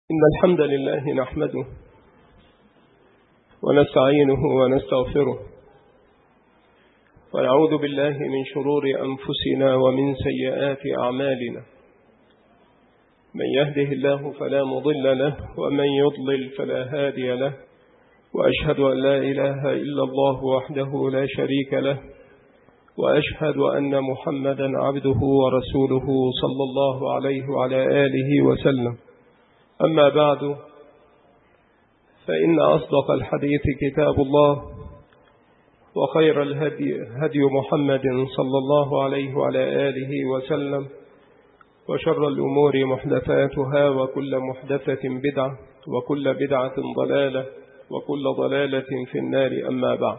إن الحمد لله نحمده ونستعينه ونستغفره ونعوذ بالله من شرور أنفسنا ومن سيئات أعمالنا. من يهده الله فلا مضل له ومن يضلل فلا هادي له، وأشهد أن لا إله إلا الله وحده لا شريك له، وأشهد أن محمدا عبده ورسوله صلى الله عليه وعلى آله وسلم. أما بعد، فإن أصدق الحديث كتاب الله، وخير الهدي هدي محمد صلى الله عليه وعلى آله وسلم، وشر الأمور محدثاتها، وكل محدثة بدعة، وكل بدعة ضلالة، وكل ضلالة في النار. أما بعد،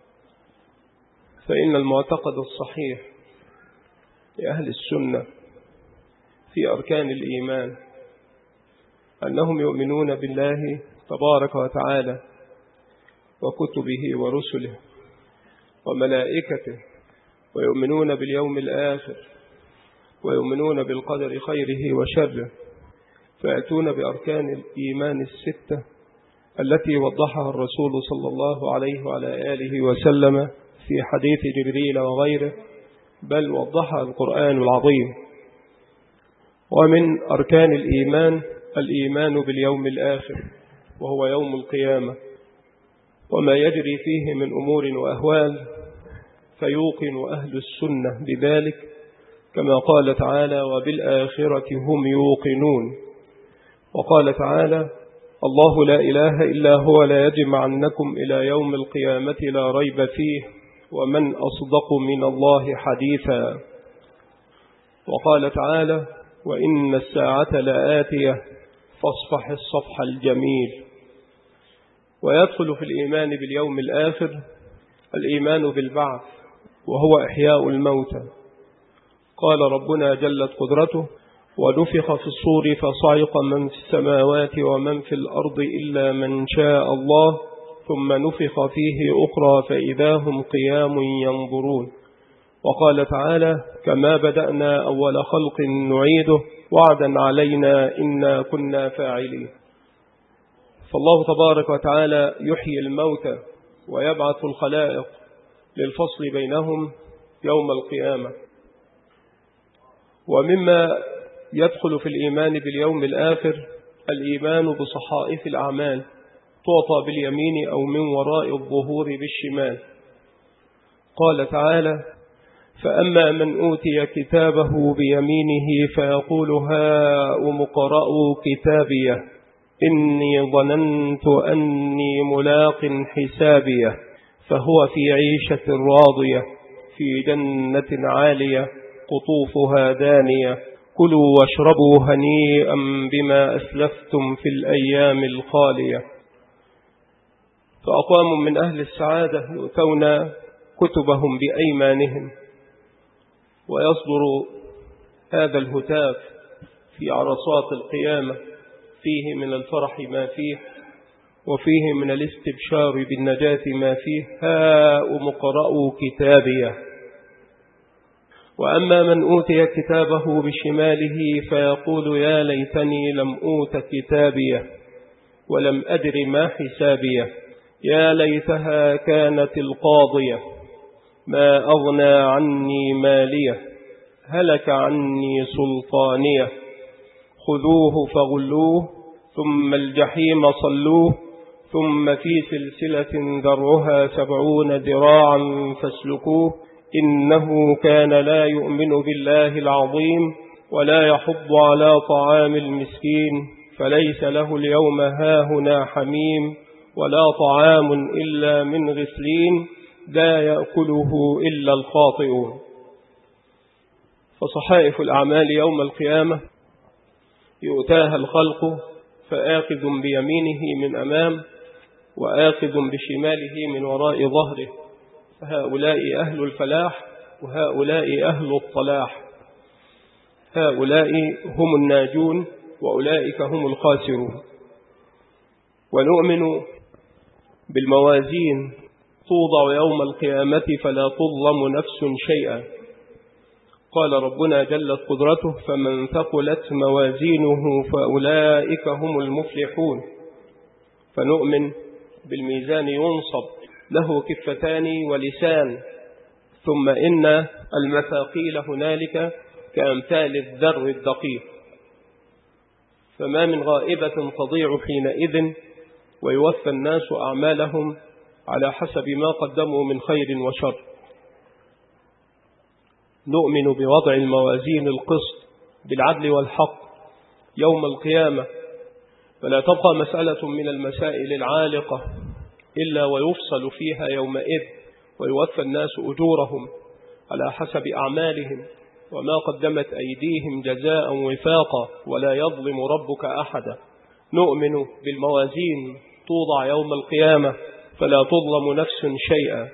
فإن المعتقد الصحيح لأهل السنة في أركان الإيمان أنهم يؤمنون بالله تبارك وتعالى وكتبه ورسله وملائكته، ويؤمنون باليوم الآخر، ويؤمنون بالقدر خيره وشره، فيأتون بأركان الإيمان الستة التي وضحها الرسول صلى الله عليه وعلى آله وسلم في حديث جبريل وغيره، بل وضحها القرآن العظيم. ومن أركان الإيمان باليوم الآخر، وهو يوم القيامة، وما يجري فيه من أمور وأهوال، فيوقن أهل السنة بذلك، كما قال تعالى: وبالآخرة هم يوقنون. وقال تعالى: الله لا إله إلا هو لا يجمعنكم إلى يوم القيامة لا ريب فيه ومن أصدق من الله حديثا. وقال تعالى: وإن الساعة لآتية فاصفح الصفح الجميل. ويدخل في الإيمان باليوم الآخر الإيمان بالبعث، وهو إحياء الموتى. قال ربنا جلت قدرته: ونفخ في الصور فصعق من في السماوات ومن في الأرض إلا من شاء الله، ثم نفخ فيه أخرى فإذا هم قيام ينظرون. وقال تعالى: كما بدأنا أول خلق نعيده وعدا علينا إنا كنا فاعلين. فالله تبارك وتعالى يحيي الموتى ويبعث الخلائق للفصل بينهم يوم القيامة. ومما يدخل في الإيمان باليوم الآخر الإيمان بصحائف الأعمال، تعطى باليمين أو من وراء الظهور بالشمال. قال تعالى: فأما من أوتي كتابه بيمينه فيقول هاؤم اقرءوا كتابيه إني ظننت أني ملاق حسابيه فهو في عيشة راضية في جنة عالية قطوفها دانية كلوا واشربوا هنيئا بما أسلفتم في الأيام الخالية. فأقوام من أهل السعادة يؤتون كتبهم بأيمانهم، ويصدر هذا الهتاف في عرصات القيامة، فيه من الفرح ما فيه، وفيه من الاستبشار بالنجاة ما فيه. هاؤم اقرءوا كتابيه. وأما من أوتي كتابه بشماله فيقول يا ليتني لم أوت كتابيه ولم أدر ما حسابيه يا ليتها كانت القاضية ما أغنى عني ماليه هلك عني سلطانيه خذوه فغلوه ثم الجحيم صلوه ثم في سلسلة ذرعها 70 ذراعا فاسلكوه إنه كان لا يؤمن بالله العظيم ولا يحض على طعام المسكين فليس له اليوم هاهنا حميم ولا طعام إلا من غسلين لا يأكله إلا الخاطئون. فصحائف الأعمال يوم القيامة يؤتاها الخلق، فآخذ بيمينه من أمام وآخذ بشماله من وراء ظهره، فهؤلاء أهل الفلاح وهؤلاء أهل الطلاح. هؤلاء هم الناجون وأولئك هم الخاسرون. ونؤمن بالموازين توضع يوم القيامة فلا تظلم نفس شيئا. قال ربنا جلت قدرته: فمن ثقلت موازينه فأولئك هم المفلحون. فنؤمن بالميزان ينصب له كفتان ولسان، ثم إن المثاقيل هنالك كأمثال الذر الدقيق، فما من غائبة تضيع حينئذ، ويوفى الناس أعمالهم على حسب ما قدموا من خير وشر. نؤمن بوضع الموازين القسط بالعدل والحق يوم القيامة، فلا تبقى مسألة من المسائل العالقة إلا ويفصل فيها يومئذ، ويوفى الناس أجورهم على حسب أعمالهم وما قدمت أيديهم جزاء وفاقا، ولا يظلم ربك أحدا. نؤمن بالموازين توضع يوم القيامة فلا تظلم نفس شيئا.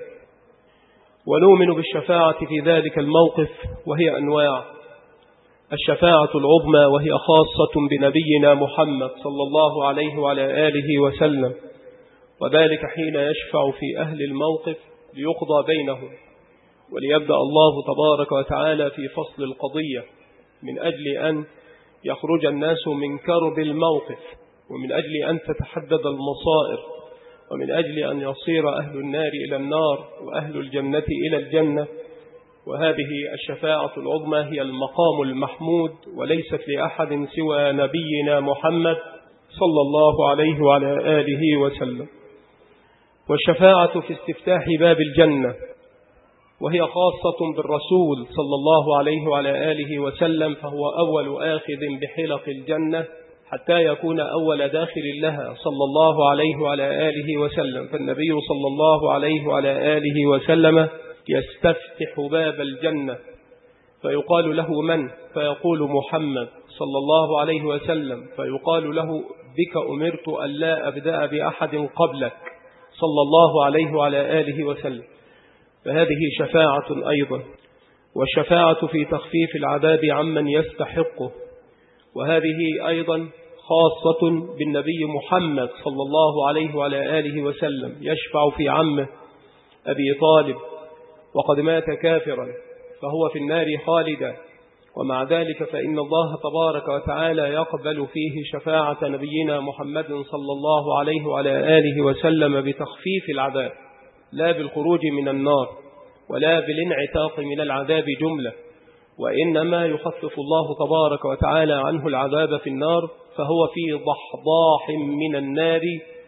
ونؤمن بالشفاعة في ذلك الموقف، وهي أنواع: الشفاعة العظمى وهي خاصة بنبينا محمد صلى الله عليه وعلى آله وسلم، وذلك حين يشفع في أهل الموقف ليقضى بينهم، وليبدأ الله تبارك وتعالى في فصل القضية من أجل أن يخرج الناس من كرب الموقف، ومن أجل أن تتحدد المصائر، ومن أجل أن يصير أهل النار إلى النار وأهل الجنة إلى الجنة. وهذه الشفاعة العظمى هي المقام المحمود، وليست لأحد سوى نبينا محمد صلى الله عليه وعلى آله وسلم. والشفاعة في استفتاح باب الجنة، وهي خاصة بالرسول صلى الله عليه وعلى آله وسلم، فهو أول آخذ بحلق الجنة حتى يكون أول داخل لها صلى الله عليه وعلى آله وسلم. فالنبي صلى الله عليه وعلى آله وسلم يستفتح باب الجنة، فيقال له: من؟ فيقول: محمد صلى الله عليه وسلم، فيقال له: بك أمرت أن لا أبدأ بأحد قبلك صلى الله عليه وعلى آله وسلم. فهذه شفاعة أيضا. والشفاعة في تخفيف العذاب عمن يستحقه، وهذه أيضا خاصة بالنبي محمد صلى الله عليه وعلى آله وسلم، يشفع في عمه أبي طالب وقد مات كافرا فهو في النار خالدا، ومع ذلك فإن الله تبارك وتعالى يقبل فيه شفاعة نبينا محمد صلى الله عليه وعلى آله وسلم بتخفيف العذاب، لا بالخروج من النار ولا بالانعتاق من العذاب جملة، وإنما يخفف الله تبارك وتعالى عنه العذاب في النار، فهو في ضحضاح من النار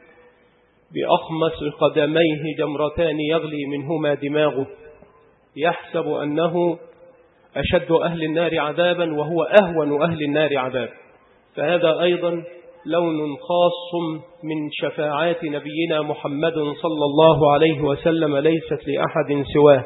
بأخمص قدميه جمرتان يغلي منهما دماغه، يحسب أنه أشد أهل النار عذابا وهو أهون أهل النار عذاب. فهذا أيضا لون خاص من شفاعات نبينا محمد صلى الله عليه وسلم، ليست لأحد سواه.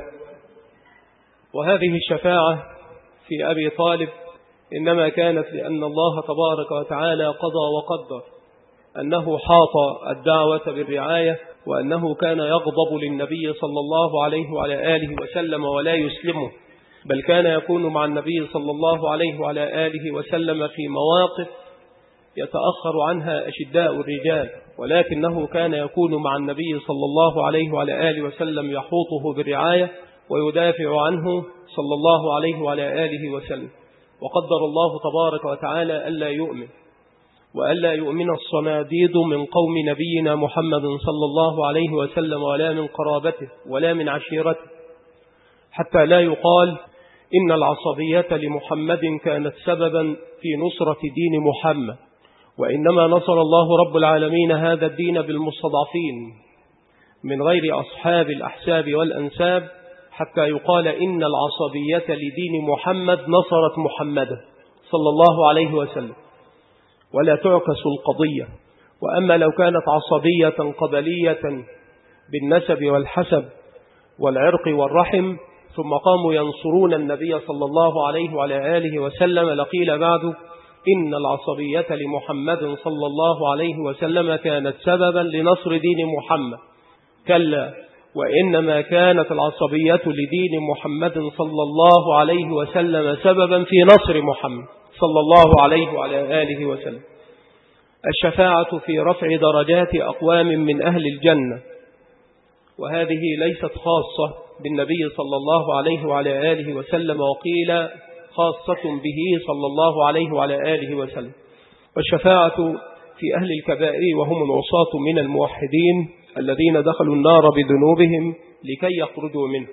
وهذه الشفاعة في أبي طالب إنما كانت لأن الله تبارك وتعالى قضى وقدر أنه حاط الدعوة بالرعاية، وأنه كان يغضب للنبي صلى الله عليه وعلى آله وسلم ولا يسلمه، بل كان يكون مع النبي صلى الله عليه وعلى آله وسلم في مواقف يتأخر عنها أشداء الرجال، ولكنه كان يكون مع النبي صلى الله عليه وعلى آله وسلم يحوطه بالرعاية ويدافع عنه صلى الله عليه وعلى آله وسلم. وقدر الله تبارك وتعالى ألا يؤمن، وألا يؤمن الصناديد من قوم نبينا محمد صلى الله عليه وسلم، ولا من قرابته ولا من عشيرته، حتى لا يقال إن العصبية لمحمد كانت سببا في نصرة دين محمد، وإنما نصر الله رب العالمين هذا الدين بالمستضعفين من غير أصحاب الأحساب والأنساب، حتى يقال إن العصبية لدين محمد نصرت محمدا صلى الله عليه وسلم، ولا تعكس القضية. وأما لو كانت عصبية قبلية بالنسب والحسب والعرق والرحم، ثم قاموا ينصرون النبي صلى الله عليه وعلى آله وسلم، لقيل بعد إن العصبية لمحمد صلى الله عليه وسلم كانت سببا لنصر دين محمد. كلا، وإنما كانت العصبية لدين محمد صلى الله عليه وسلم سببا في نصر محمد صلى الله عليه وعلى آله وسلم. الشفاعة في رفع درجات أقوام من أهل الجنة، وهذه ليست خاصة بالنبي صلى الله عليه وعلى آله وسلم، وقيل خاصة به صلى الله عليه وعلى آله وسلم. والشفاعة في أهل الكبائر وهم العصاة من الموحدين الذين دخلوا النار بذنوبهم لكي يخرجوا منه.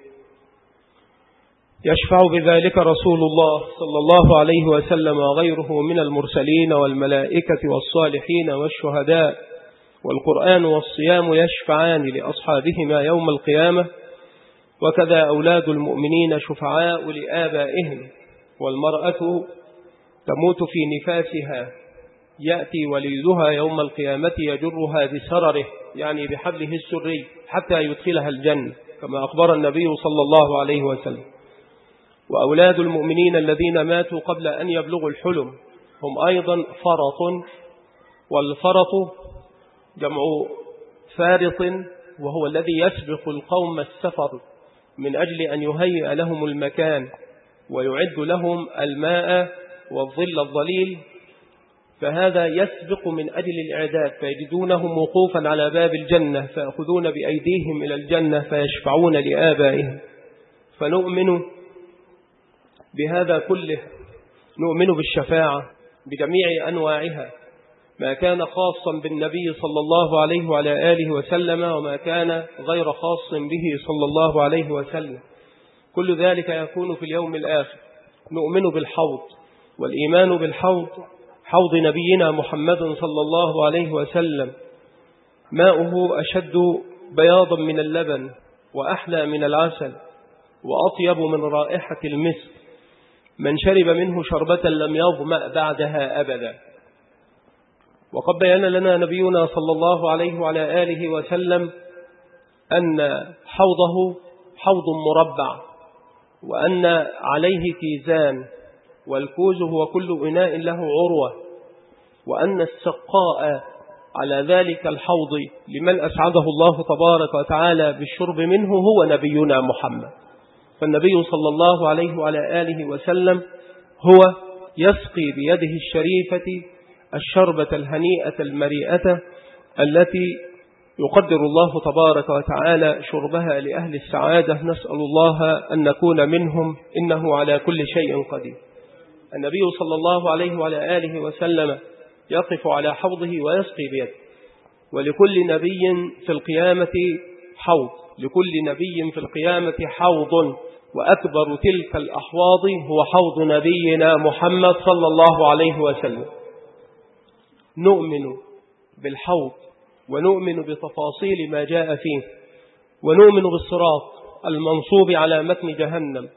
يشفع بذلك رسول الله صلى الله عليه وسلم وغيره من المرسلين والملائكة والصالحين والشهداء، والقرآن والصيام يشفعان لأصحابهما يوم القيامة، وكذا أولاد المؤمنين شفعاء لآبائهم. والمرأة تموت في نفاسها يأتي وليدها يوم القيامة يجرها بسرره، يعني بحبله السري، حتى يدخلها الجنة كما أخبر النبي صلى الله عليه وسلم. وأولاد المؤمنين الذين ماتوا قبل أن يبلغوا الحلم هم أيضا فرط، والفرط جمع فارط، وهو الذي يسبق القوم السفر من أجل أن يهيئ لهم المكان ويعد لهم الماء والظل الظليل، فهذا يسبق من أجل الإعداد، فيجدونهم وقوفا على باب الجنة فيأخذون بأيديهم إلى الجنة فيشفعون لآبائهم. فنؤمن بهذا كله، نؤمن بالشفاعة بجميع أنواعها، ما كان خاصا بالنبي صلى الله عليه وعلى آله وسلم وما كان غير خاص به صلى الله عليه وسلم، كل ذلك يكون في اليوم الآخر. نؤمن بالحوض، والإيمان بالحوض حوض نبينا محمد صلى الله عليه وسلم، ماؤه أشد بياضا من اللبن وأحلى من العسل وأطيب من رائحة المسك، من شرب منه شربة لم يظمأ بعدها أبدا. وقد بيّن لنا نبينا صلى الله عليه وعلى آله وسلم أن حوضه حوض مربع، وأن عليه كيزان، والكوز هو كل إناء له عروة، وأن السقاء على ذلك الحوض لمن أسعده الله تبارك وتعالى بالشرب منه هو نبينا محمد. فالنبي صلى الله عليه وعلى آله وسلم هو يسقي بيده الشريفة الشربة الهنيئة المريئة التي يقدر الله تبارك وتعالى شربها لأهل السعادة. نسأل الله أن نكون منهم، إنه على كل شيء قدير. النبي صلى الله عليه وعلى آله وسلم يقف على حوضه ويسقي بيده، ولكل نبي في القيامة حوض، لكل نبي في القيامة حوض، وأكبر تلك الأحواض هو حوض نبينا محمد صلى الله عليه وسلم. نؤمن بالحوض، ونؤمن بتفاصيل ما جاء فيه، ونؤمن بالصراط المنصوب على متن جهنم،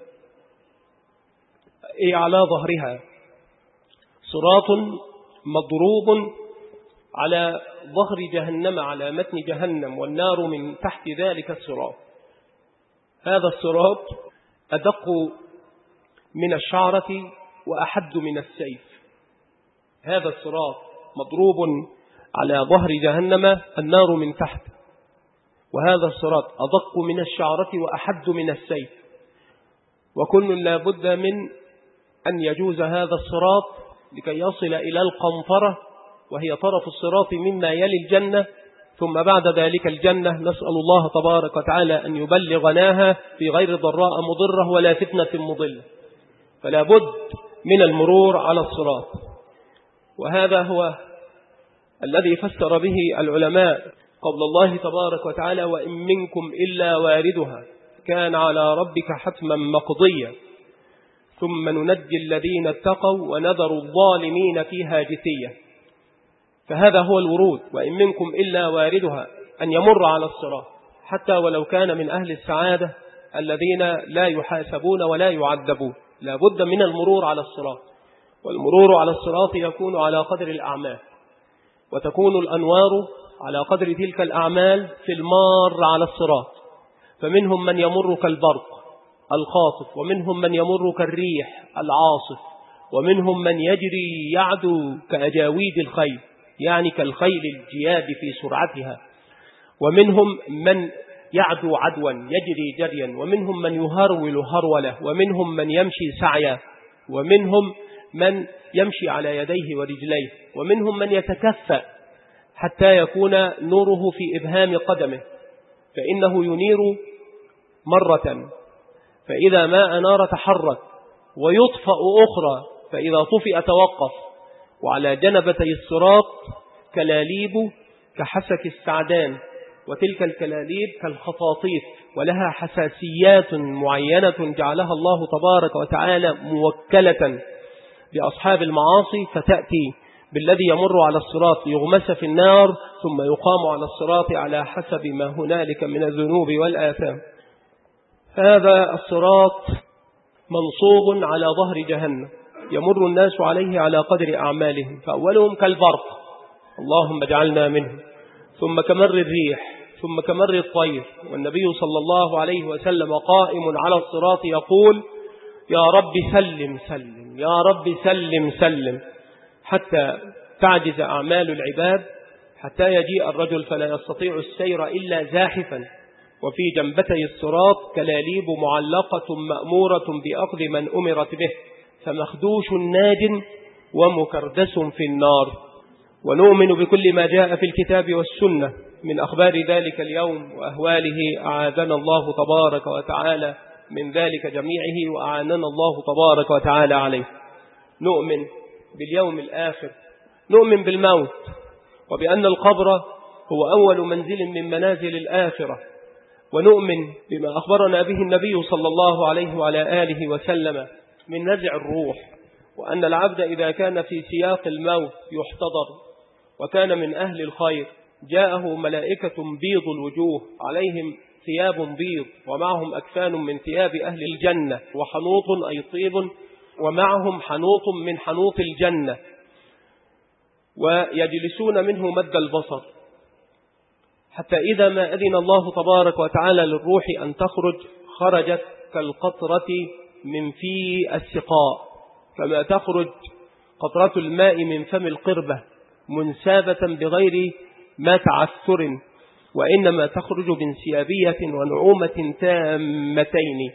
أي على ظهرها، صراط مضروب على ظهر جهنم، على متن جهنم، والنار من تحت ذلك الصراط. هذا الصراط أدق من الشعرة وأحد من السيف. هذا الصراط مضروب على ظهر جهنم، النار من تحت، وهذا الصراط أدق من الشعرة وأحد من السيف. وكل لا بد من أن يجوز هذا الصراط لكي يصل إلى القنطرة، وهي طرف الصراط مما يلي الجنة، ثم بعد ذلك الجنة. نسأل الله تبارك وتعالى أن يبلغناها في غير ضراء مضرة ولا فتنة مضلة، فلا بد من المرور على الصراط. وهذا هو الذي فسر به العلماء قول الله تبارك وتعالى: وإن منكم إلا واردها كان على ربك حتما مقضيا ثم ننجي الذين اتقوا ونذر الظالمين فيها جثيا. فهذا هو الورود، وإن منكم إلا واردها، أن يمر على الصراط، حتى ولو كان من أهل السعادة الذين لا يحاسبون ولا يعذبون، لا بد من المرور على الصراط. والمرور على الصراط يكون على قدر الأعمال، وتكون الأنوار على قدر تلك الأعمال في المار على الصراط. فمنهم من يمر كالبرق الخاطف، ومنهم من يمر كالريح العاصف، ومنهم من يجري يعدو كأجاويد الخيل، يعني كالخيل الجياد في سرعتها، ومنهم من يعدو عدوا يجري جريا، ومنهم من يهرول هرولة، ومنهم من يمشي سعيا، ومنهم من يمشي على يديه ورجليه، ومنهم من يتكفأ حتى يكون نوره في إبهام قدمه، فإنه ينير مرة فإذا ما أنار تحرك، ويطفأ أخرى فإذا طفئ توقف. وعلى جنبتي الصراط كلاليب كحسك السعدان، وتلك الكلاليب كالخطاطيف، ولها حساسيات معينة جعلها الله تبارك وتعالى موكلة بأصحاب المعاصي، فتأتي بالذي يمر على الصراط يغمس في النار ثم يقام على الصراط على حسب ما هنالك من الذنوب والآثام. هذا الصراط منصوب على ظهر جهنم، يمر الناس عليه على قدر أعمالهم، فأولهم كالبرق، اللهم اجعلنا منه، ثم كمر الريح، ثم كمر الطير. والنبي صلى الله عليه وسلم قائم على الصراط يقول: يا رب سلم سلم، يا رب سلم سلم، حتى تعجز أعمال العباد، حتى يجيء الرجل فلا يستطيع السير إلا زاحفا. وفي جنبتي الصراط كلاليب معلقة مأمورة بأخذ من أمرت به، فمخدوش ناج ومكردس في النار. ونؤمن بكل ما جاء في الكتاب والسنة من أخبار ذلك اليوم وأهواله، أعاذنا الله تبارك وتعالى من ذلك جميعه، وأعاننا الله تبارك وتعالى عليه. نؤمن باليوم الآخر، نؤمن بالموت، وبأن القبر هو أول منزل من منازل الآخرة، ونؤمن بما أخبرنا به النبي صلى الله عليه وعلى آله وسلم من نزع الروح، وأن العبد إذا كان في سياق الموت يحتضر وكان من أهل الخير جاءه ملائكة بيض الوجوه عليهم ثياب بيض، ومعهم أكفان من ثياب أهل الجنة، وحنوط أي طيب، ومعهم حنوط من حنوط الجنة، ويجلسون منه مد البصر، حتى إذا ما أذن الله تبارك وتعالى للروح أن تخرج خرجت كالقطرة من في السقاء، كما تخرج قطرة الماء من فم القربة منسابة بغير ما تعثر، وإنما تخرج بانسيابية ونعومة تامتين.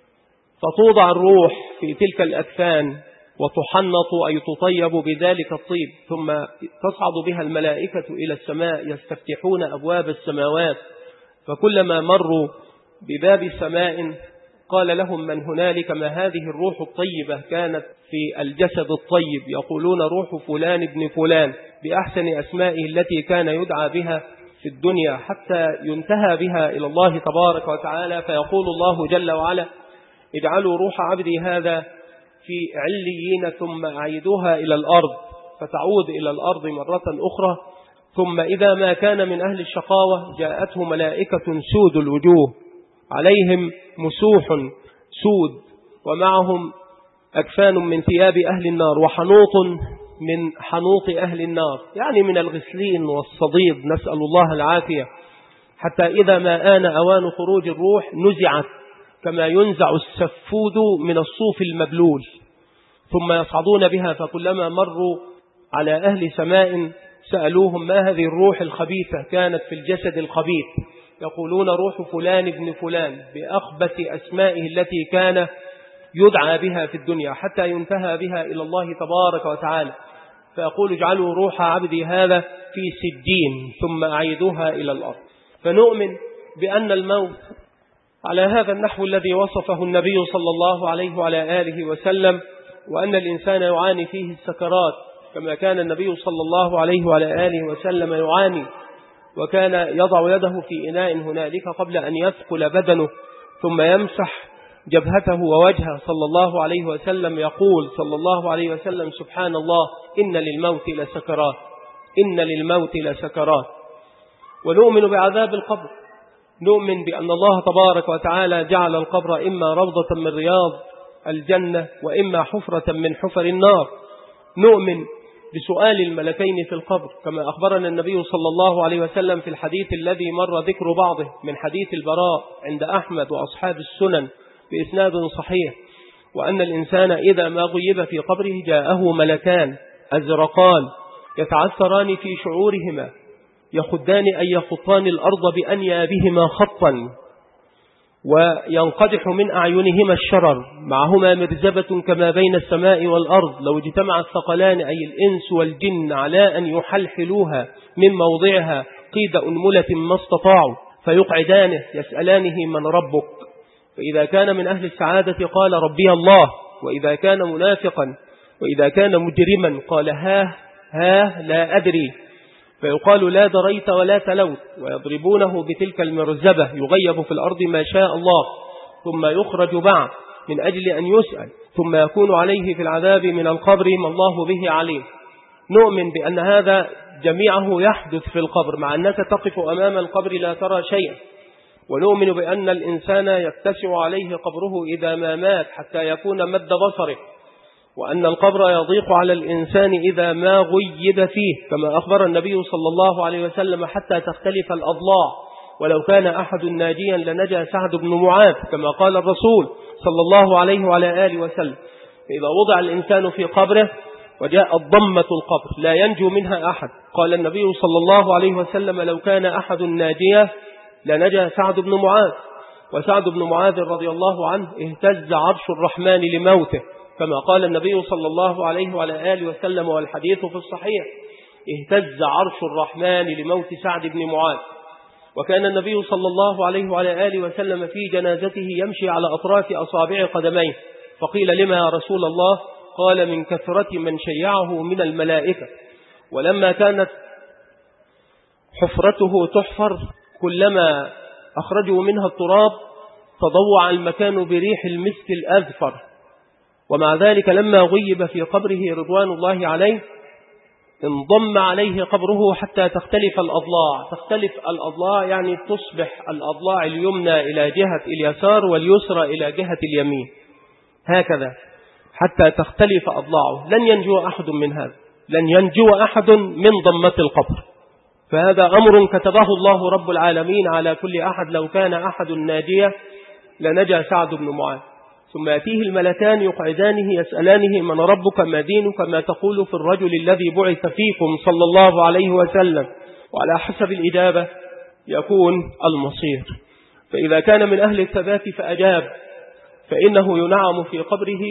فتوضع الروح في تلك الأكفان وتحنط أي تطيب بذلك الطيب، ثم تصعد بها الملائكة إلى السماء يستفتحون أبواب السماوات، فكلما مروا بباب سماء قال لهم من هنالك: ما هذه الروح الطيبة كانت في الجسد الطيب؟ يقولون: روح فلان ابن فلان، بأحسن أسمائه التي كان يدعى بها في الدنيا، حتى ينتهى بها إلى الله تبارك وتعالى، فيقول الله جل وعلا: اجعلوا روح عبدي هذا في عليين ثم أعيدوها إلى الأرض، فتعود إلى الأرض مرة أخرى. ثم إذا ما كان من أهل الشقاوة جاءته ملائكة سود الوجوه عليهم مسوح سود، ومعهم أكفان من ثياب أهل النار، وحنوط من حنوط أهل النار، يعني من الغسلين والصديد، نسأل الله العافية. حتى إذا ما آن أوان خروج الروح نزعت كما ينزع السفود من الصوف المبلول، ثم يصعدون بها، فكلما مروا على أهل سماء سألوهم: ما هذه الروح الخبيثة كانت في الجسد الخبيث؟ يقولون: روح فلان ابن فلان، بأخبث أسمائه التي كان يدعى بها في الدنيا، حتى ينتهى بها إلى الله تبارك وتعالى، فيقول: اجعلوا روح عبدي هذا في سجين ثم أعيدوها إلى الأرض. فنؤمن بأن الموت على هذا النحو الذي وصفه النبي صلى الله عليه وعلى آله وسلم، وأن الإنسان يعاني فيه السكرات، كما كان النبي صلى الله عليه وعلى آله وسلم يعاني، وكان يضع يده في إناء هنالك قبل أن يثقل بدنه، ثم يمسح جبهته ووجهه صلى الله عليه وسلم، يقول صلى الله عليه وسلم: سبحان الله، إن للموت لسكرات، إن للموت لسكرات. ونؤمن بعذاب القبر، نؤمن بأن الله تبارك وتعالى جعل القبر إما روضة من رياض الجنة وإما حفرة من حفر النار. نؤمن بسؤال الملكين في القبر، كما أخبرنا النبي صلى الله عليه وسلم في الحديث الذي مر ذكر بعضه من حديث البراء عند أحمد وأصحاب السنن بإسناد صحيح، وأن الإنسان إذا ما غيب في قبره جاءه ملكان أزرقان يتعثران في شعورهما، يخدان أن يخطان الأرض بأنيابهما خطا، وينقدح من أعينهما الشرر، معهما مرزبة كما بين السماء والأرض، لو اجتمع الثقلان أي الإنس والجن على أن يحلحلوها من موضعها قيد أنملة ما استطاعوا، فيقعدانه يسألانه: من ربك؟ فإذا كان من أهل السعادة قال ربي الله، وإذا كان منافقا وإذا كان مجرما قال ها لا أدري، فيقال لا دريت ولا تلوت، ويضربونه بتلك المرزبة يغيب في الأرض ما شاء الله، ثم يخرج بعد من أجل أن يسأل، ثم يكون عليه في العذاب من القبر ما الله به عليه. نؤمن بأن هذا جميعه يحدث في القبر، مع أنك تقف أمام القبر لا ترى شيئا. ونؤمن بأن الإنسان يتسع عليه قبره إذا ما مات حتى يكون مد بصره، وأن القبر يضيق على الإنسان إذا ما غيب فيه، كما أخبر النبي صلى الله عليه وسلم حتى تختلف الأضلاع، ولو كان أحد ناجيا لنجا سعد بن معاذ، كما قال الرسول صلى الله عليه وعلى آله وسلم. فإذا وضع الإنسان في قبره وجاءت ضمة القبر لا ينجو منها أحد، قال النبي صلى الله عليه وسلم لو كان أحد ناجيا لنجا سعد بن معاذ. وسعد بن معاذ رضي الله عنه اهتز عرش الرحمن لموته، كما قال النبي صلى الله عليه وعلى آله وسلم، والحديث في الصحيح: اهتز عرش الرحمن لموت سعد بن معاذ. وكان النبي صلى الله عليه وعلى آله وسلم في جنازته يمشي على أطراف أصابع قدميه، فقيل لما يا رسول الله؟ قال من كثرة من شيعه من الملائكة. ولما كانت حفرته تحفر كلما أخرجوا منها التراب تضوع المكان بريح المسك الأذفر. ومع ذلك لما غيب في قبره رضوان الله عليه انضم عليه قبره حتى تختلف الأضلاع. تختلف الأضلاع يعني تصبح الأضلاع اليمنى إلى جهة اليسار واليسرى إلى جهة اليمين، هكذا حتى تختلف أضلاعه. لن ينجو أحد من هذا، لن ينجو أحد من ضمة القبر. فهذا أمر كتبه الله رب العالمين على كل أحد. لو كان أحد ناجيا لنجا سعد بن معاذ. ثم يأتيه الملكان يقعدانه يسألانه من ربك ما دينك ما تقول في الرجل الذي بعث فيكم صلى الله عليه وسلم، وعلى حسب الإجابة يكون المصير. فإذا كان من أهل الثبات فأجاب فإنه ينعم في قبره،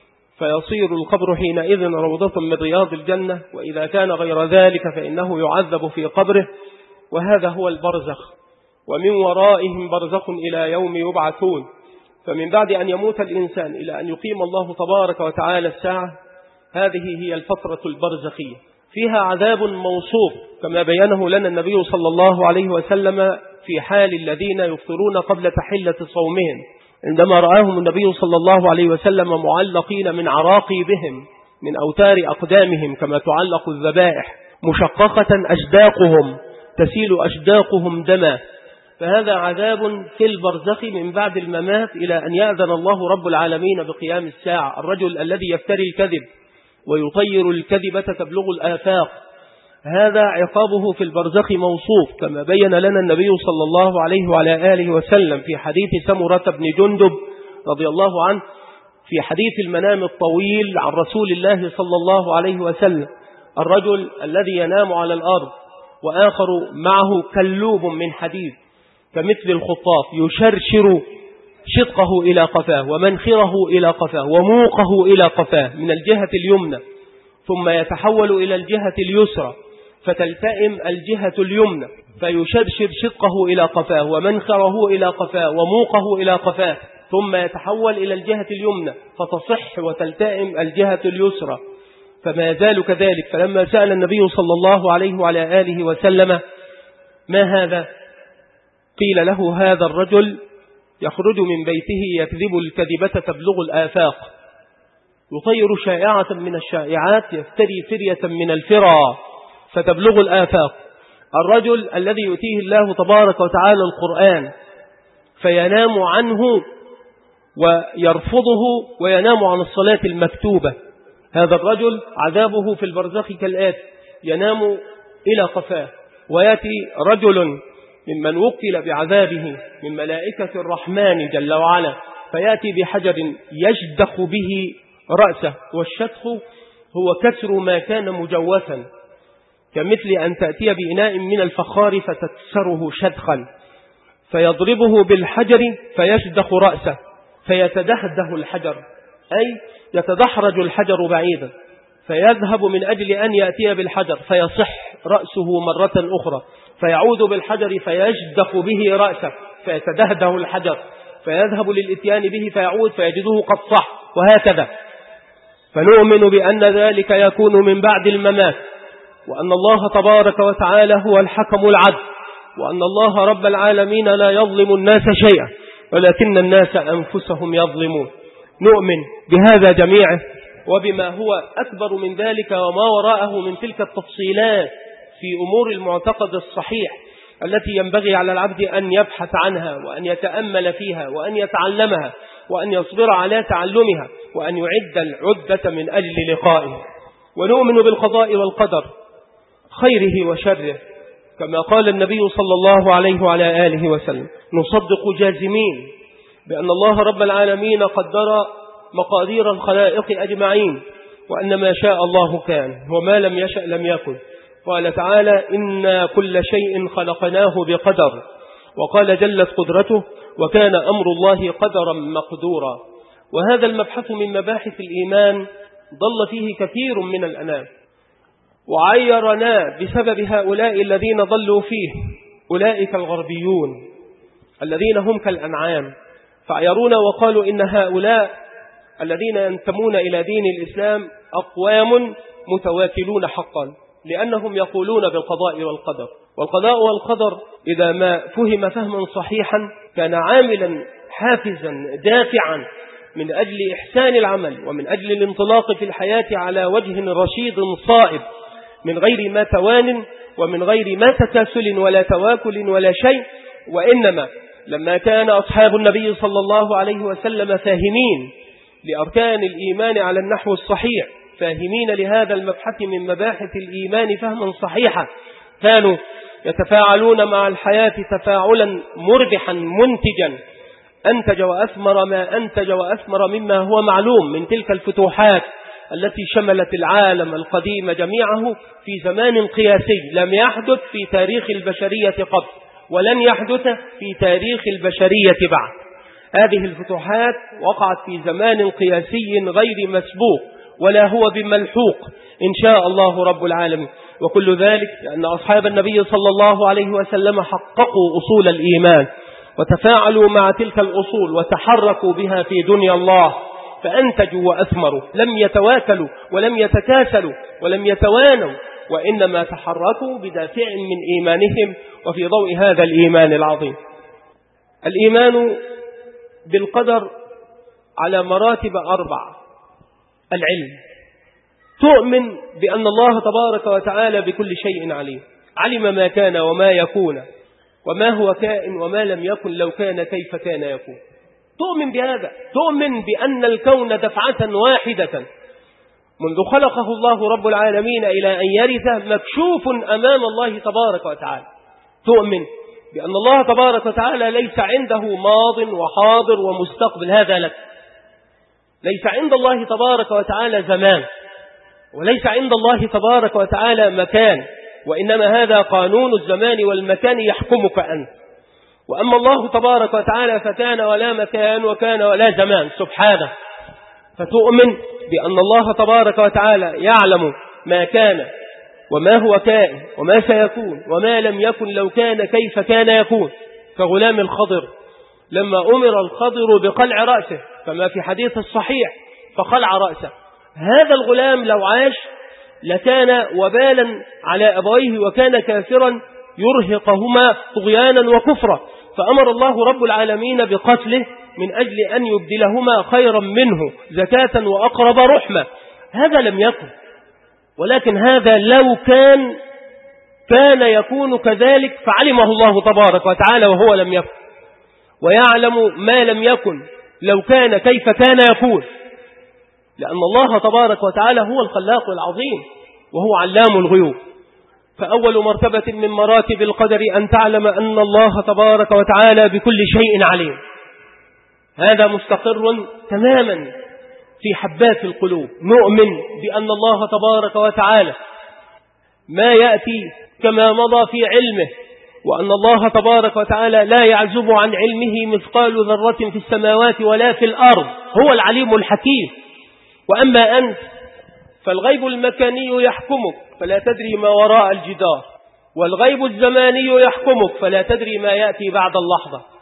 فيصير القبر حينئذ روضة من رياض الجنة. وإذا كان غير ذلك فإنه يعذب في قبره، وهذا هو البرزخ. ومن ورائهم برزخ إلى يوم يبعثون. فمن بعد أن يموت الإنسان إلى أن يقيم الله تبارك وتعالى الساعة، هذه هي الفترة البرزخية، فيها عذاب موصوف كما بينه لنا النبي صلى الله عليه وسلم في حال الذين يفطرون قبل تحلة صومهم، عندما رآهم النبي صلى الله عليه وسلم معلقين من عراقيبهم من أوتار أقدامهم كما تعلق الذبائح، مشققة أجداقهم تسيل أجداقهم دما. فهذا عذاب في البرزخ من بعد الممات إلى أن يأذن الله رب العالمين بقيام الساعة. الرجل الذي يفتري الكذب ويطير الكذبة تبلغ الآفاق، هذا عقابه في البرزخ موصوف كما بين لنا النبي صلى الله عليه وعلى آله وسلم في حديث سمرة بن جندب رضي الله عنه، في حديث المنام الطويل عن رسول الله صلى الله عليه وسلم: الرجل الذي ينام على الأرض وآخر معه كلوب من حديد كمثل الخطاف يشرشر شدقه إلى قفاه ومنخره إلى قفاه وموقه إلى قفاه من الجهة اليمنى، ثم يتحول إلى الجهة اليسرى فتلتئم الجهة اليمنى فيشرشر شدقه إلى قفاه ومنخره إلى قفاه وموقه إلى قفاه، ثم يتحول إلى الجهة اليمنى فتصح وتلتئم الجهة اليسرى، فما يزال كذلك. فلما سأل النبي صلى الله عليه وعلى آله وسلم ما هذا؟ قيل له: هذا الرجل يخرج من بيته يكذب الكذبة تبلغ الآفاق، يطير شائعة من الشائعات، يفتري فرية من الفرى فتبلغ الآفاق. الرجل الذي يؤتيه الله تبارك وتعالى القرآن فينام عنه ويرفضه وينام عن الصلاة المكتوبة، هذا الرجل عذابه في البرزخ كالآتي: ينام إلى قفاه، ويأتي رجل ممن وكل بعذابه من ملائكة الرحمن جل وعلا فيأتي بحجر يشدخ به رأسه، والشدخ هو كسر ما كان مجوفا، كمثل أن تأتي بإناء من الفخار فتكسره شدخا، فيضربه بالحجر فيشدخ رأسه فيتدهده الحجر، أي يتدحرج الحجر بعيدا، فيذهب من أجل أن يأتي بالحجر فيصح رأسه مرة أخرى، فيعود بالحجر فيشدخ به رأسه فيتدهده الحجر، فيذهب للإتيان به فيعود فيجده قد صح، وهكذا. فنؤمن بأن ذلك يكون من بعد الممات، وأن الله تبارك وتعالى هو الحكم العدل، وأن الله رب العالمين لا يظلم الناس شيئا ولكن الناس أنفسهم يظلمون. نؤمن بهذا جميعه وبما هو أكبر من ذلك وما وراءه من تلك التفصيلات في أمور المعتقد الصحيح التي ينبغي على العبد أن يبحث عنها وأن يتأمل فيها وأن يتعلمها وأن يصبر على تعلمها وأن يعد العدة من أجل لقائه. ونؤمن بالقضاء والقدر خيره وشره كما قال النبي صلى الله عليه وعلى آله وسلم. نصدق جازمين بأن الله رب العالمين قدر مقادير الخلائق أجمعين، وأن ما شاء الله كان وما لم يشأ لم يكن. قال تعالى: إنا كل شيء خلقناه بقدر. وقال جلت قدرته: وكان أمر الله قدرا مقدورا. وهذا المبحث من مباحث الإيمان ضل فيه كثير من الأنام، وعيرنا بسبب هؤلاء الذين ضلوا فيه، أولئك الغربيون الذين هم كالأنعام، فعيرونا وقالوا إن هؤلاء الذين ينتمون إلى دين الإسلام أقوام متواكلون حقا، لأنهم يقولون بالقضاء والقدر. والقضاء والقدر إذا ما فهم فهما صحيحا كان عاملا حافزا دافعا من أجل إحسان العمل ومن أجل الانطلاق في الحياة على وجه رشيد صائب، من غير ما توان ومن غير ما تكاسل ولا تواكل ولا شيء. وإنما لما كان أصحاب النبي صلى الله عليه وسلم فاهمين لأركان الإيمان على النحو الصحيح، فاهمين لهذا المبحث من مباحث الإيمان فهما صحيحا، كانوا يتفاعلون مع الحياة تفاعلا مربحا منتجا، أنتج وأثمر ما أنتج وأثمر مما هو معلوم من تلك الفتوحات التي شملت العالم القديم جميعه في زمان قياسي لم يحدث في تاريخ البشرية قبل ولن يحدث في تاريخ البشرية بعد. هذه الفتوحات وقعت في زمان قياسي غير مسبوق ولا هو بملحوق إن شاء الله رب العالمين. وكل ذلك لأن أصحاب النبي صلى الله عليه وسلم حققوا أصول الإيمان وتفاعلوا مع تلك الأصول وتحركوا بها في دنيا الله، فأنتجوا وأثمروا، لم يتواكلوا ولم يتكاسلوا ولم يتوانوا، وإنما تحركوا بدافع من إيمانهم وفي ضوء هذا الإيمان العظيم. الإيمان بالقدر على مراتب 4. العلم، تؤمن بأن الله تبارك وتعالى بكل شيء عليم، علم ما كان وما يكون وما هو كائن وما لم يكن لو كان كيف كان يكون. تؤمن بهذا، تؤمن بأن الكون دفعة واحدة منذ خلقه الله رب العالمين إلى أن يرث مكشوف أمام الله تبارك وتعالى. تؤمن بأن الله تبارك وتعالى ليس عنده ماض وحاضر ومستقبل، هذا لك. ليس عند الله تبارك وتعالى زمان، وليس عند الله تبارك وتعالى مكان، وإنما هذا قانون الزمان والمكان يحكمك أنت. وأما الله تبارك وتعالى فكان ولا مكان وكان ولا زمان سبحانه. فتؤمن بأن الله تبارك وتعالى يعلم ما كان وما هو كائن وما سيكون وما لم يكن لو كان كيف كان يكون. كغلام الخضر لما أمر الخضر بقلع رأسه كما في حديث الصحيح فخلع رأسه، هذا الغلام لو عاش لكان وبالا على أبويه وكان كافرا يرهقهما طغيانا وكفرا، فأمر الله رب العالمين بقتله من أجل أن يبدلهما خيرا منه زكاة وأقرب رحمة. هذا لم يكن، ولكن هذا لو كان يكون كذلك فعلمه الله تبارك وتعالى وهو لم يكن، ويعلم ما لم يكن لو كان كيف كان يكون، لأن الله تبارك وتعالى هو الخلاق العظيم وهو علام الغيوب. فأول مرتبة من مراتب القدر أن تعلم أن الله تبارك وتعالى بكل شيء عليم. هذا مستقر تماما في حبات القلوب. نؤمن بأن الله تبارك وتعالى ما يأتي كما مضى في علمه، وأن الله تبارك وتعالى لا يعزب عن علمه مثقال ذرة في السماوات ولا في الأرض، هو العليم الحكيم. وأما أنت فالغيب المكاني يحكمك فلا تدري ما وراء الجدار، والغيب الزماني يحكمك فلا تدري ما يأتي بعد اللحظة.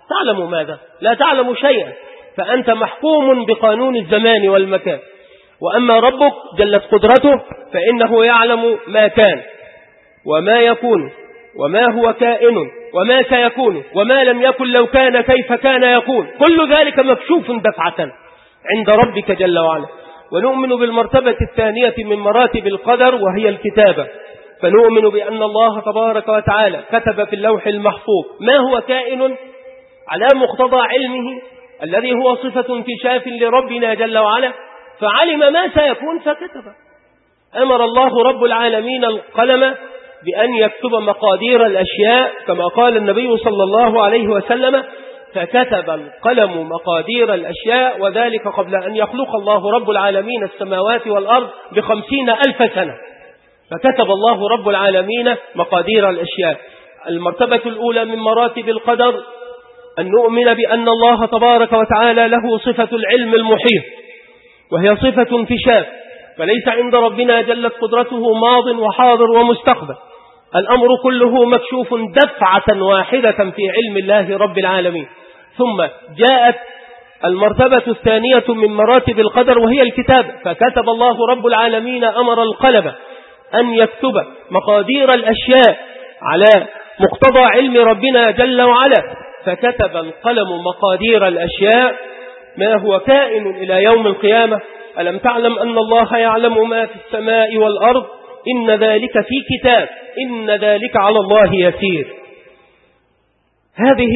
تعلم ماذا؟ لا تعلم شيئا، فأنت محكوم بقانون الزمان والمكان. وأما ربك جلت قدرته فإنه يعلم ما كان وما يكون وما هو كائن وما سيكون وما لم يكن لو كان كيف كان يكون، كل ذلك مكشوف دفعة عند ربك جل وعلا. ونؤمن بالمرتبة الثانية من مراتب القدر وهي الكتابة، فنؤمن بأن الله تبارك وتعالى كتب في اللوح المحفوظ ما هو كائن على مقتضى علمه الذي هو صفة انكشاف لربنا جل وعلا، فعلم ما سيكون فكتب. أمر الله رب العالمين القلم بأن يكتب مقادير الأشياء كما قال النبي صلى الله عليه وسلم: فكتب القلم مقادير الأشياء، وذلك قبل أن يخلق الله رب العالمين السماوات والأرض ب50,000 سنة. فكتب الله رب العالمين مقادير الأشياء. المرتبة الأولى من مراتب القدر أن نؤمن بأن الله تبارك وتعالى له صفة العلم المحيط، وهي صفة انكشاف، فليس عند ربنا جلت قدرته ماض وحاضر ومستقبل، الأمر كله مكشوف دفعة واحدة في علم الله رب العالمين. ثم جاءت المرتبة الثانية من مراتب القدر وهي الكتاب، فكتب الله رب العالمين أمر القلم أن يكتب مقادير الأشياء على مقتضى علم ربنا جل وعلا، فكتب القلم مقادير الأشياء ما هو كائن إلى يوم القيامة. ألم تعلم أن الله يعلم ما في السماء والأرض؟ إن ذلك في كتاب، إن ذلك على الله يسير. هذه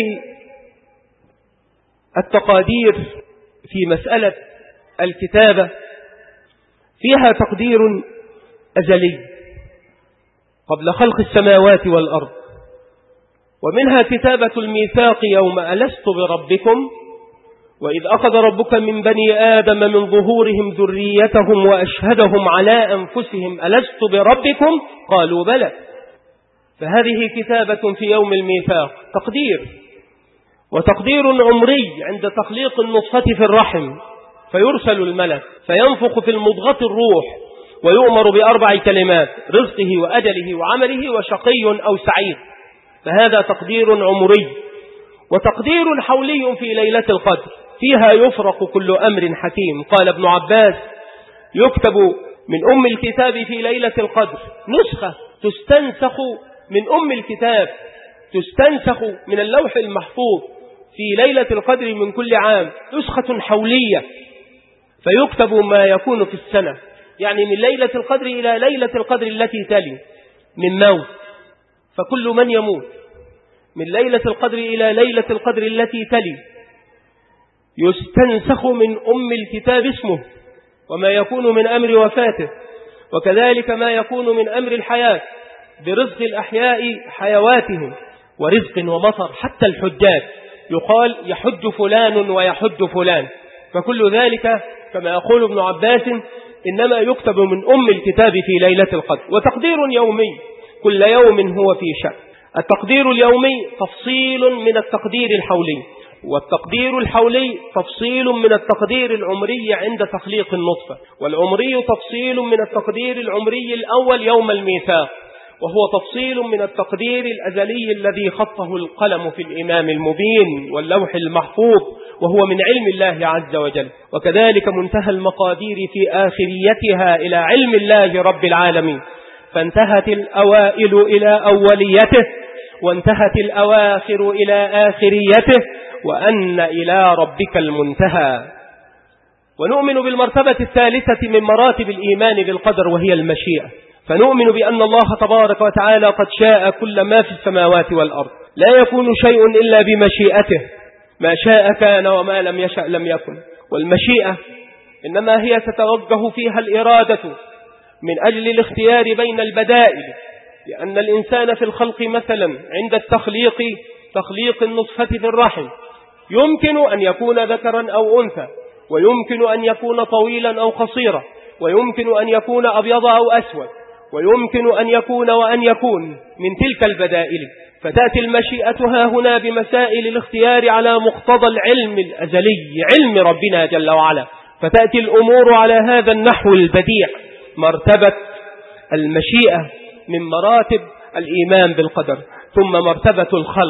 التقادير في مسألة الكتابة فيها تقدير أزلي قبل خلق السماوات والأرض، ومنها كتابة الميثاق يوم ألست بربكم وإذ أخذ ربك من بني آدم من ظهورهم ذريتهم وأشهدهم على أنفسهم ألست بربكم قالوا بلى. فهذه كتابة في يوم الميثاق، تقدير، وتقدير عمري عند تخليق النطفة في الرحم، فيرسل الملك فينفخ في المضغة الروح ويؤمر ب4 كلمات: رزقه وأجله وعمله وشقي أو سعيد. فهذا تقدير عمري. وتقدير حولي في ليلة القدر، فيها يفرق كل أمر حكيم. قال ابن عباس: يكتب من أم الكتاب في ليلة القدر نسخة تستنسخ من أم الكتاب، تستنسخ من اللوح المحفوظ في ليلة القدر من كل عام، نسخة حولية، فيكتب ما يكون في السنة، يعني من ليلة القدر إلى ليلة القدر التي تلي من موت، فكل من يموت من ليلة القدر إلى ليلة القدر التي تلي يستنسخ من أم الكتاب اسمه وما يكون من أمر وفاته، وكذلك ما يكون من أمر الحياة برزق الأحياء حيواتهم ورزق ومطر، حتى الحجاج يقال يحج فلان ويحج فلان، فكل ذلك كما يقول ابن عباس إنما يكتب من أم الكتاب في ليلة القدر. وتقدير يومي، كل يوم هو في شأن. التقدير اليومي تفصيل من التقدير الحولي، والتقدير الحولي تفصيل من التقدير العمري عند تخليق النطفة، والعمري تفصيل من التقدير العمري الأول يوم الميثاق، وهو تفصيل من التقدير الأزلي الذي خطه القلم في الإمام المبين واللوح المحفوظ، وهو من علم الله عز وجل. وكذلك منتهى المقادير في آخريتها إلى علم الله رب العالمين، فانتهت الأوائل إلى أوليته، وانتهت الأواخر إلى آخريته، وأن إلى ربك المنتهى. ونؤمن بالمرتبة الثالثة من مراتب الإيمان بالقدر وهي المشيئة، فنؤمن بأن الله تبارك وتعالى قد شاء كل ما في السماوات والأرض، لا يكون شيء إلا بمشيئته، ما شاء كان وما لم يشأ لم يكن. والمشيئة إنما هي تتوجه فيها الإرادة من أجل الاختيار بين البدائل، لأن الإنسان في الخلق مثلا عند التخليق، تخليق النطفة في الرحم، يمكن أن يكون ذكرا أو أنثى، ويمكن أن يكون طويلا أو قصيرا، ويمكن أن يكون أبيض أو أسود، ويمكن أن يكون وأن يكون من تلك البدائل. فتأتي المشيئة ها هنا بمسائل الاختيار على مقتضى العلم الأزلي، علم ربنا جل وعلا، فتأتي الأمور على هذا النحو البديع. مرتبة المشيئة من مراتب الإيمان بالقدر. ثم مرتبة الخلق،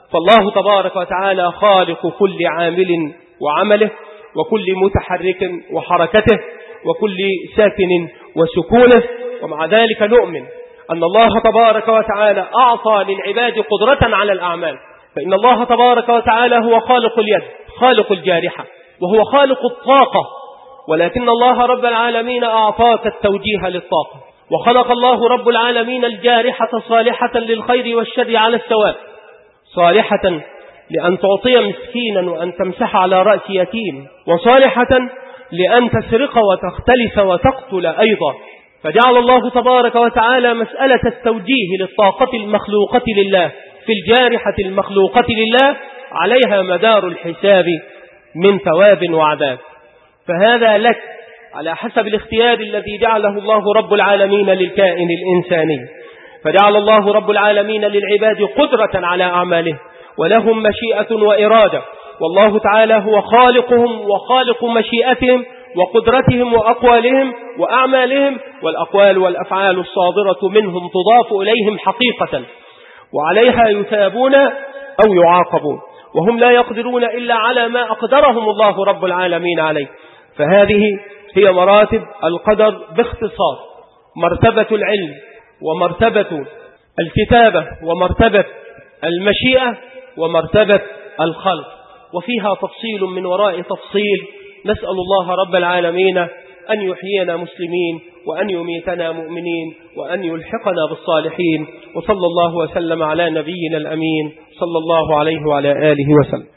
فالله تبارك وتعالى خالق كل عامل وعمله، وكل متحرك وحركته، وكل ساكن وسكونه. ومع ذلك نؤمن أن الله تبارك وتعالى أعطى للعباد قدرة على الأعمال، فإن الله تبارك وتعالى هو خالق اليد، خالق الجارحة، وهو خالق الطاقة، ولكن الله رب العالمين أعطاك التوجيه للطاقة، وخلق الله رب العالمين الجارحة صالحة للخير والشر على السواء، صالحة لأن تعطي مسكينا وأن تمسح على رأس يتيم، وصالحة لأن تسرق وتختلس وتقتل أيضا. فجعل الله تبارك وتعالى مسألة التوجيه للطاقة المخلوقة لله في الجارحة المخلوقة لله عليها مدار الحساب من ثواب وعذاب، فهذا لك على حسب الاختيار الذي جعله الله رب العالمين للكائن الإنساني. فجعل الله رب العالمين للعباد قدرة على أعماله، ولهم مشيئة وإرادة، والله تعالى هو خالقهم وخالق مشيئتهم وقدرتهم وأقوالهم وأعمالهم، والأقوال والأفعال الصادرة منهم تضاف إليهم حقيقة، وعليها يثابون أو يعاقبون، وهم لا يقدرون إلا على ما أقدرهم الله رب العالمين عليه. فهذه هي مراتب القدر باختصار: مرتبة العلم، ومرتبة الكتابة، ومرتبة المشيئة، ومرتبة الخلق، وفيها تفصيل من وراء تفصيل. نسأل الله رب العالمين أن يحيينا مسلمين، وأن يميتنا مؤمنين، وأن يلحقنا بالصالحين. وصلى الله وسلم على نبينا الأمين صلى الله عليه وعلى آله وسلم.